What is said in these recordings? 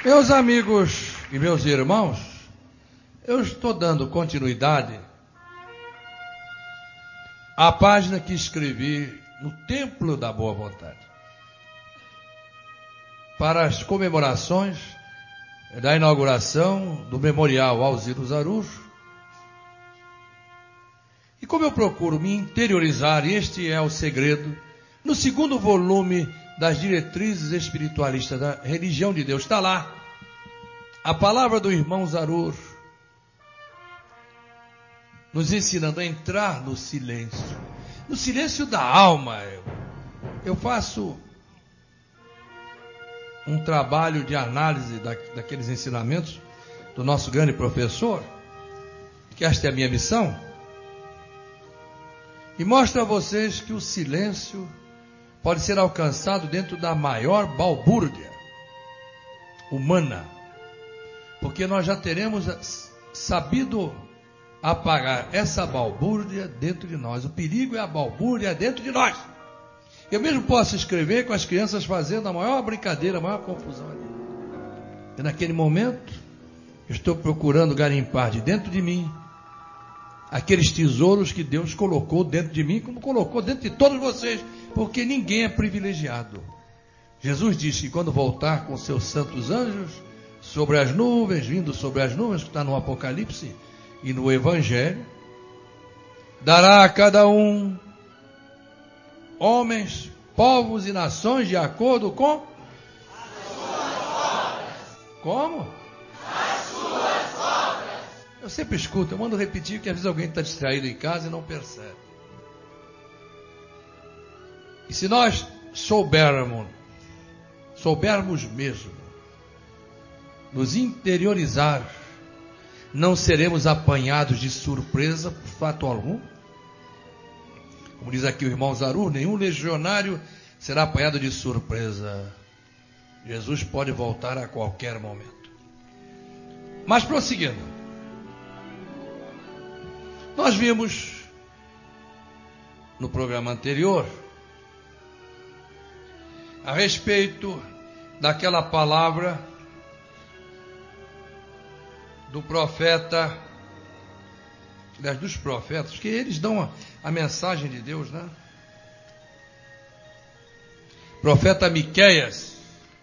Meus amigos e meus irmãos, eu estou dando continuidade à página que escrevi no Templo da Boa Vontade, para as comemorações da inauguração do Memorial Alziro Zarujo. E como eu procuro me interiorizar, e este é o segredo, no segundo volume das diretrizes espiritualistas da religião de Deus, está lá a palavra do irmão Zarujo, nos ensinando a entrar no silêncio da alma. Eu faço um trabalho de análise daqueles ensinamentos do nosso grande professor, que esta é a minha missão, e mostro a vocês que o silêncio pode ser alcançado dentro da maior balbúrdia humana, porque nós já teremos sabido apagar essa balbúrdia dentro de nós. O perigo é a balbúrdia dentro de nós. Eu mesmo posso escrever com as crianças fazendo a maior brincadeira, a maior confusão ali. E naquele momento, eu estou procurando garimpar de dentro de mim aqueles tesouros que Deus colocou dentro de mim, como colocou dentro de todos vocês, porque ninguém é privilegiado. Jesus disse que quando voltar com seus santos anjos, sobre as nuvens, vindo sobre as nuvens, que está no Apocalipse e no Evangelho, dará a cada um homens, povos e nações de acordo com as suas obras. Como? As suas obras. Eu sempre escuto, eu mando repetir, que às vezes alguém está distraído em casa e não percebe. E se nós soubermos mesmo nos interiorizar, não seremos apanhados de surpresa por fato algum. Como diz aqui o irmão Zarujo, nenhum legionário será apanhado de surpresa. Jesus pode voltar a qualquer momento. Mas prosseguindo, nós vimos no programa anterior a respeito daquela palavra do profeta, dos profetas, que eles dão a mensagem de Deus, né? Profeta Miqueias.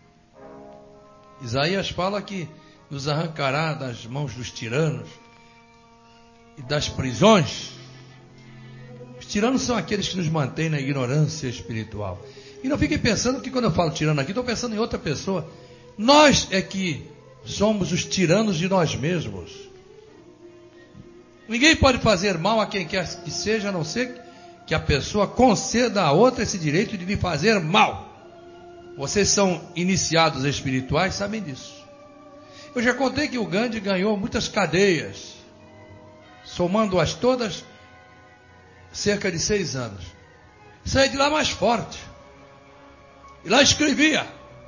Isaías fala que nos arrancará das mãos dos tiranos e das prisões. Os tiranos são aqueles que nos mantêm na ignorância espiritual. E não fiquem pensando que quando eu falo tirano aqui, estou pensando em outra pessoa. Nós é que somos os tiranos de nós mesmos. Ninguém pode fazer mal a quem quer que seja, a não ser que a pessoa conceda a outra esse direito de lhe fazer mal. Vocês são iniciados espirituais, sabem disso. Eu já contei que o Gandhi ganhou muitas cadeias, somando-as todas, cerca de 6 anos. Saí de lá mais forte. E lá escrevia.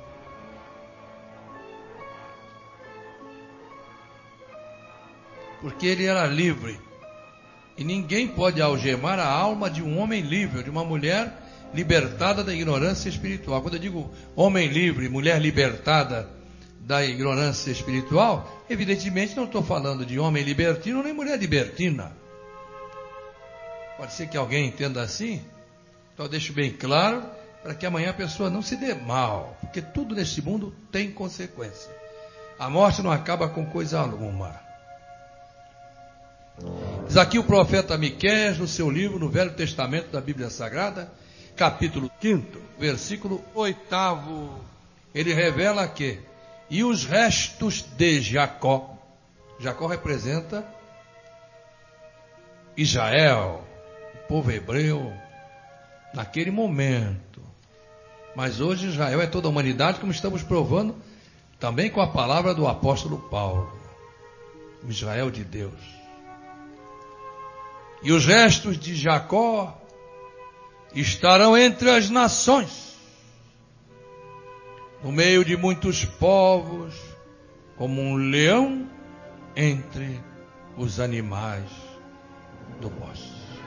Porque ele era livre. E ninguém pode algemar a alma de um homem livre, de uma mulher libertada da ignorância espiritual. Quando eu digo homem livre, mulher libertada da ignorância espiritual, evidentemente não estou falando de homem libertino nem mulher libertina. Pode ser que alguém entenda assim. Então eu deixo bem claro, para que amanhã a pessoa não se dê mal. Porque tudo neste mundo tem consequência. A morte não acaba com coisa alguma. Diz aqui o profeta Miqueias, no seu livro, no Velho Testamento da Bíblia Sagrada, capítulo 5, versículo 8, ele revela que, e os restos de Jacó, Jacó representa Israel, o povo hebreu, naquele momento, mas hoje Israel é toda a humanidade, como estamos provando também com a palavra do apóstolo Paulo, o Israel de Deus. E os restos de Jacó estarão entre as nações, no meio de muitos povos, como um leão entre os animais do bosque.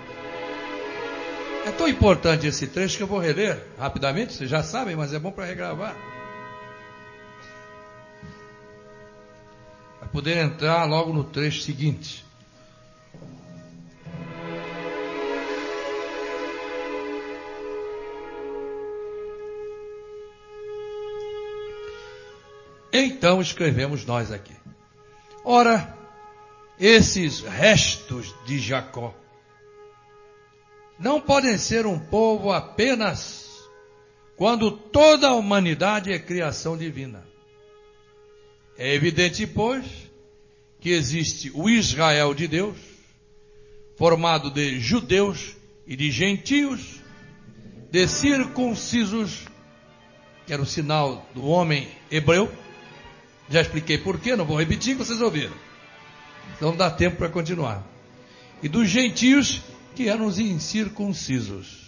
É tão importante esse trecho que eu vou reler rapidamente, vocês já sabem, mas é bom para regravar. poder entrar logo no trecho seguinte. Então escrevemos nós aqui. Ora, esses restos de Jacó não podem ser um povo apenas quando toda a humanidade é criação divina. É evidente, pois, que existe o Israel de Deus, formado de judeus e de gentios, de circuncisos, que era o sinal do homem hebreu. Já expliquei por quê, não vou repetir, que vocês ouviram. Não dá tempo para continuar. E dos gentios, que eram os incircuncisos.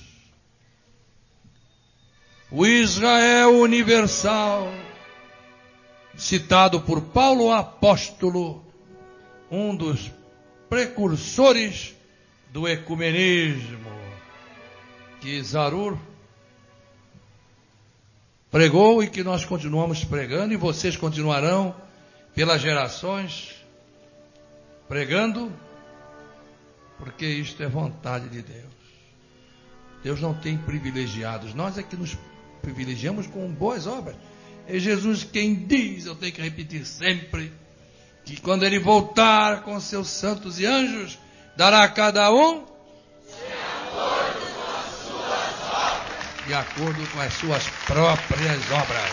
O Israel universal, citado por Paulo apóstolo, um dos precursores do ecumenismo, que Zarur pregou e que nós continuamos pregando, e vocês continuarão pelas gerações pregando, porque isto é vontade de Deus. Deus não tem privilegiados, nós é que nos privilegiamos com boas obras. É Jesus quem diz, eu tenho que repetir sempre, que quando Ele voltar com seus santos e anjos, dará a cada um de acordo com as suas próprias obras.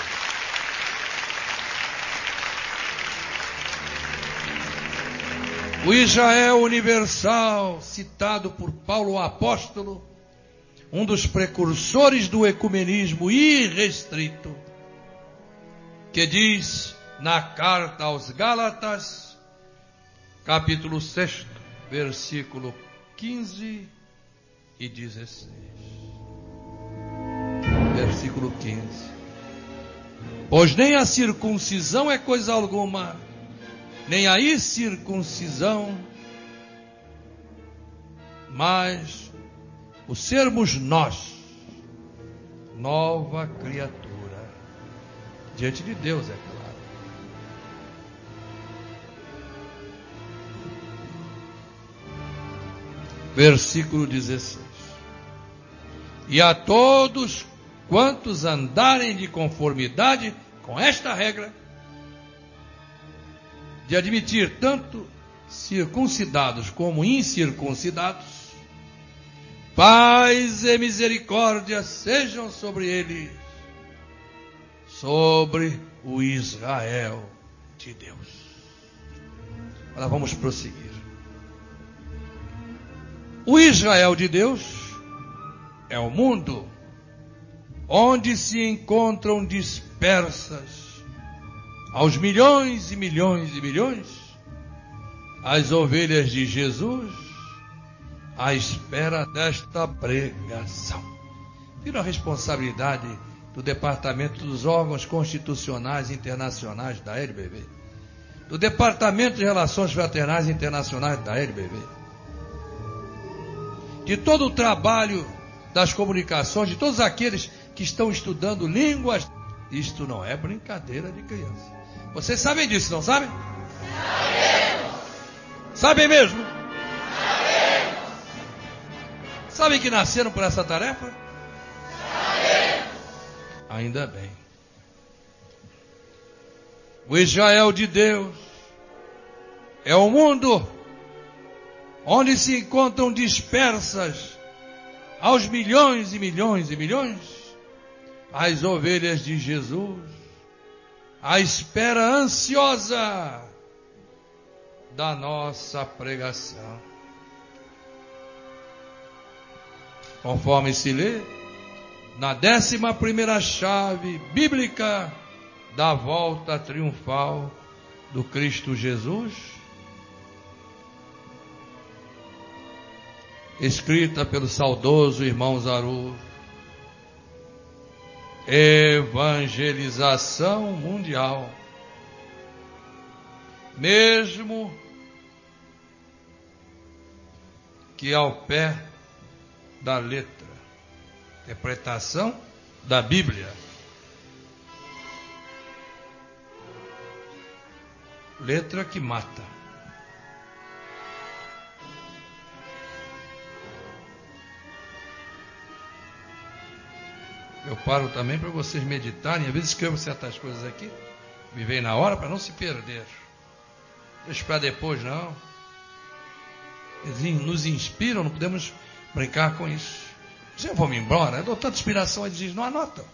O Israel universal, citado por Paulo apóstolo, um dos precursores do ecumenismo irrestrito, que diz na carta aos Gálatas, capítulo 6, versículo 15 e 16. Versículo 15. Pois nem a circuncisão é coisa alguma, nem a incircuncisão, mas o sermos nós nova criatura diante de Deus, é claro. Versículo 16. E a todos quantos andarem de conformidade com esta regra, de admitir tanto circuncidados como incircuncidados, paz e misericórdia sejam sobre eles, sobre o Israel de Deus. Agora vamos prosseguir. O Israel de Deus é o mundo onde se encontram dispersas aos milhões e milhões e milhões as ovelhas de Jesus à espera desta pregação. Viram a responsabilidade do Departamento dos Órgãos Constitucionais Internacionais da LBV, do Departamento de Relações Fraternais Internacionais da LBV, de todo o trabalho das comunicações, de todos aqueles que estão estudando línguas. Isto não é brincadeira de criança. Vocês sabem disso, não sabem? Sabemos. Sabem mesmo? Sabemos. Sabem que nasceram por essa tarefa? Sabemos. Ainda bem. O Israel de Deus é o mundo onde se encontram dispersas aos milhões e milhões e milhões as ovelhas de Jesus, à espera ansiosa da nossa pregação. Conforme se lê na 11ª chave bíblica da volta triunfal do Cristo Jesus, escrita pelo saudoso irmão Zarur, evangelização mundial. Mesmo que ao pé da letra, interpretação da Bíblia, Letra que mata. Eu paro também para vocês meditarem. Às vezes escrevo certas coisas aqui, me vem na hora para não se perder. Deixa para depois, não. Eles nos inspiram, não podemos brincar com isso. Se eu vou me embora, eu dou tanta inspiração, eles dizem, não anotam.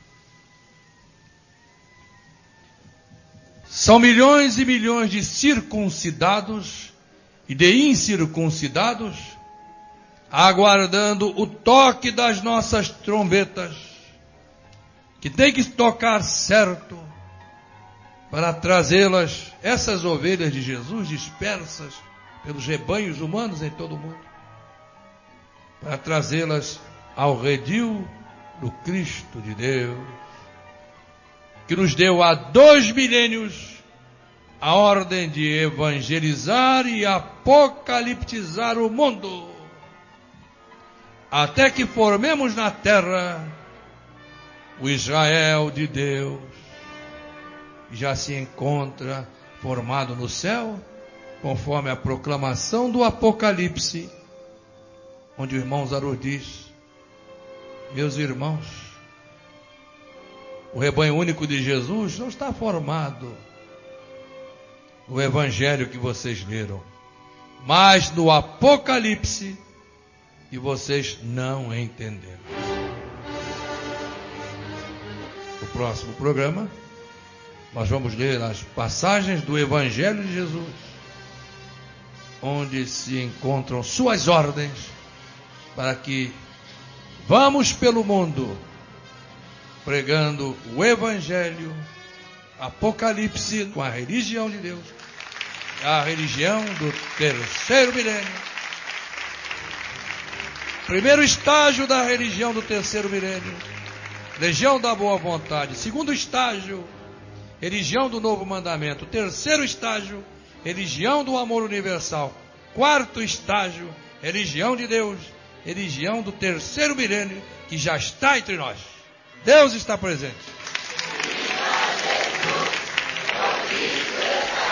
São milhões e milhões de circuncidados e de incircuncidados aguardando o toque das nossas trombetas, que tem que tocar certo para trazê-las, essas ovelhas de Jesus dispersas pelos rebanhos humanos em todo o mundo, para trazê-las ao redil do Cristo de Deus, que nos deu há 2 milênios a ordem de evangelizar e apocaliptizar o mundo, até que formemos na terra o Israel de Deus, que já se encontra formado no céu, conforme a proclamação do Apocalipse, onde o irmão Zaru diz, meus irmãos, o rebanho único de Jesus não está formado no evangelho que vocês leram, mas no Apocalipse que vocês não entenderam. No próximo programa, nós vamos ler as passagens do Evangelho de Jesus, onde se encontram suas ordens para que vamos pelo mundo pregando o Evangelho, Apocalipse, com a religião de Deus, a religião do terceiro milênio. Primeiro estágio da religião do terceiro milênio, religião da boa vontade. Segundo estágio, religião do novo mandamento. Terceiro estágio, religião do amor universal. Quarto estágio, religião de Deus, religião do terceiro milênio, que já está entre nós. Deus está presente.